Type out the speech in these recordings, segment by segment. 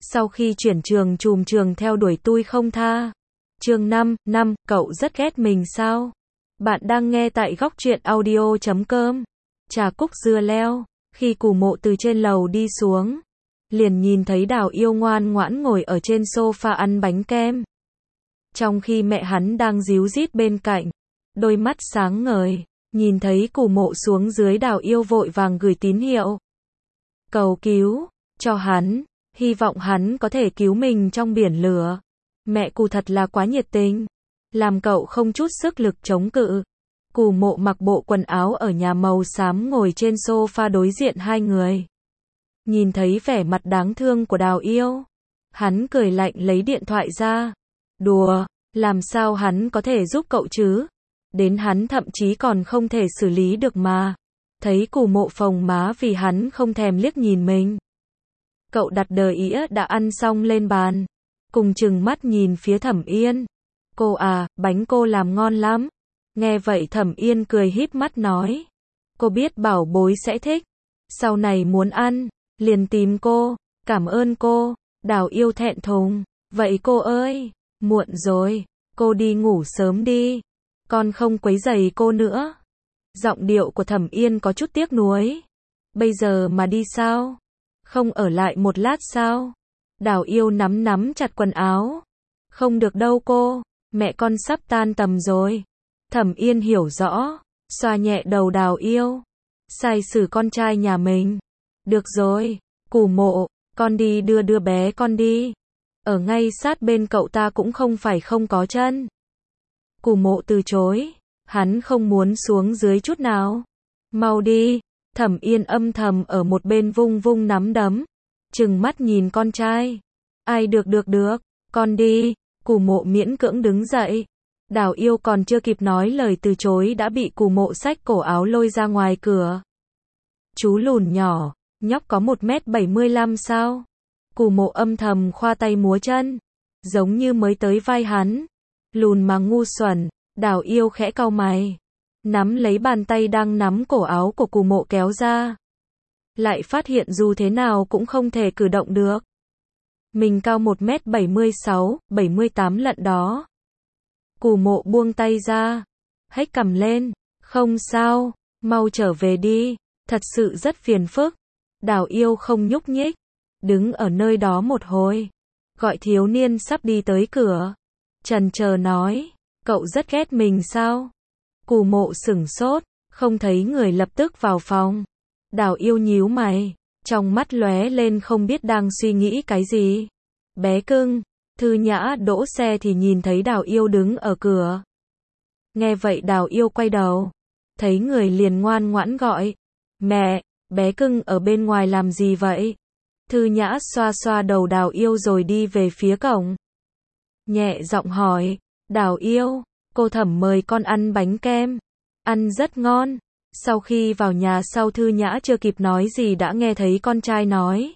Sau khi chuyển trường trùm trường theo đuổi tui không tha. Chương 5, cậu rất ghét mình sao? Bạn đang nghe tại góc truyện audio.com. Trà cúc dưa leo. Khi Cù Mộ từ trên lầu đi xuống, liền nhìn thấy Đào Yêu ngoan ngoãn ngồi ở trên sofa ăn bánh kem. Trong khi mẹ hắn đang díu dít bên cạnh, đôi mắt sáng ngời, nhìn thấy Cù Mộ xuống dưới, Đào Yêu vội vàng gửi tín hiệu cầu cứu cho hắn, hy vọng hắn có thể cứu mình trong biển lửa. Mẹ Cù thật là quá nhiệt tình, làm cậu không chút sức lực chống cự. Cù Mộ mặc bộ quần áo ở nhà màu xám ngồi trên sofa đối diện hai người. Nhìn thấy vẻ mặt đáng thương của Đào Yêu, hắn cười lạnh lấy điện thoại ra. Đùa, làm sao hắn có thể giúp cậu chứ? Đến hắn thậm chí còn không thể xử lý được mà. Thấy Cù Mộ phồng má vì hắn không thèm liếc nhìn mình. Cậu đặt đờ ĩa đã ăn xong lên bàn, cùng chừng mắt nhìn phía Thẩm Yên. Cô à, bánh cô làm ngon lắm. Nghe vậy Thẩm Yên cười híp mắt nói. Cô biết bảo bối sẽ thích. Sau này muốn ăn, liền tìm cô. Cảm ơn cô. Đào Yêu thẹn thùng. Vậy cô ơi, muộn rồi, cô đi ngủ sớm đi. Con không quấy rầy cô nữa. Giọng điệu của Thẩm Yên có chút tiếc nuối. Bây giờ mà đi sao? Không ở lại một lát sao? Đào Yêu nắm chặt quần áo. Không được đâu cô, mẹ con sắp tan tầm rồi. Thẩm Yên hiểu rõ, xoa nhẹ đầu Đào Yêu. Sai xử con trai nhà mình. Được rồi, Cù Mộ, con đi đưa bé con đi. Ở ngay sát bên cậu ta cũng không phải không có chân. Cù Mộ từ chối, hắn không muốn xuống dưới chút nào. Mau đi. Thẩm Yên âm thầm ở một bên vung vung nắm đấm, trừng mắt nhìn con trai. Ai được, con đi. Cù Mộ miễn cưỡng đứng dậy. Đào Yêu còn chưa kịp nói lời từ chối đã bị Cù Mộ xách cổ áo lôi ra ngoài cửa. Chú lùn nhỏ, nhóc có 1m75 sao? Cù Mộ âm thầm khoa tay múa chân, giống như mới tới vai hắn. Lùn mà ngu xuẩn. Đào Yêu khẽ cau mày, nắm lấy bàn tay đang nắm cổ áo của Cù Mộ kéo ra. Lại phát hiện dù thế nào cũng không thể cử động được. Mình cao 1m76, 78 lận đó. Cù Mộ buông tay ra, hếch cằm lên. Không sao, mau trở về đi, thật sự rất phiền phức. Đào Yêu không nhúc nhích, đứng ở nơi đó một hồi, gọi thiếu niên sắp đi tới cửa. Chần chờ nói, cậu rất ghét mình sao? Cù Mộ sửng sốt, không thấy người lập tức vào phòng. Đào Yêu nhíu mày, trong mắt lóe lên không biết đang suy nghĩ cái gì. Bé cưng. Thư Nhã đỗ xe thì nhìn thấy Đào Yêu đứng ở cửa. Nghe vậy Đào Yêu quay đầu, thấy người liền ngoan ngoãn gọi. Mẹ, bé cưng ở bên ngoài làm gì vậy? Thư Nhã xoa xoa đầu Đào Yêu rồi đi về phía cổng. Nhẹ giọng hỏi, Đào Yêu, cô Thẩm mời con ăn bánh kem. Ăn rất ngon. Sau khi vào nhà sau, Thư Nhã chưa kịp nói gì đã nghe thấy con trai nói.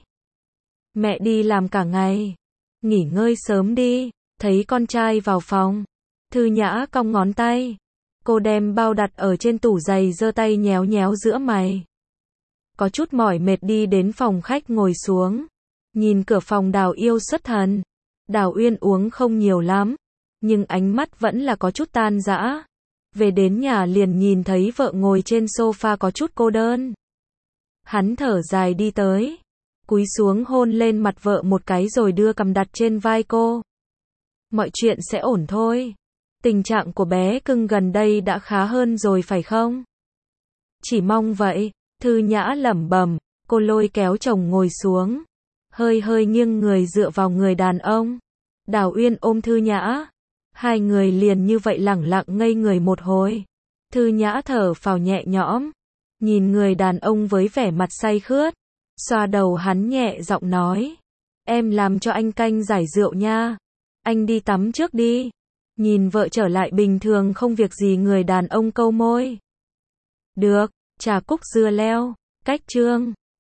Mẹ đi làm cả ngày, nghỉ ngơi sớm đi. Thấy con trai vào phòng, Thư Nhã cong ngón tay. Cô đem bao đặt ở trên tủ giày, giơ tay nhéo nhéo giữa mày. Có chút mỏi mệt đi đến phòng khách ngồi xuống. Nhìn cửa phòng Đào Yêu xuất thần. Đào Uyên uống không nhiều lắm, nhưng ánh mắt vẫn là có chút tan rã. Về đến nhà liền nhìn thấy vợ ngồi trên sofa có chút cô đơn. Hắn thở dài đi tới, cúi xuống hôn lên mặt vợ một cái rồi đưa cằm đặt trên vai cô. Mọi chuyện sẽ ổn thôi. Tình trạng của bé cưng gần đây đã khá hơn rồi phải không? Chỉ mong vậy. Thư Nhã lẩm bẩm. Cô lôi kéo chồng ngồi xuống, hơi nghiêng người dựa vào người đàn ông. Đào Uyên ôm Thư Nhã. Hai người liền như vậy lẳng lặng ngây người một hồi. Thư Nhã thở phào nhẹ nhõm, nhìn người đàn ông với vẻ mặt say khướt, xoa đầu hắn nhẹ giọng nói. Em làm cho anh canh giải rượu nha. Anh đi tắm trước đi. Nhìn vợ trở lại bình thường không việc gì, người đàn ông câu môi. Được. Trà cúc dưa leo. Cách chương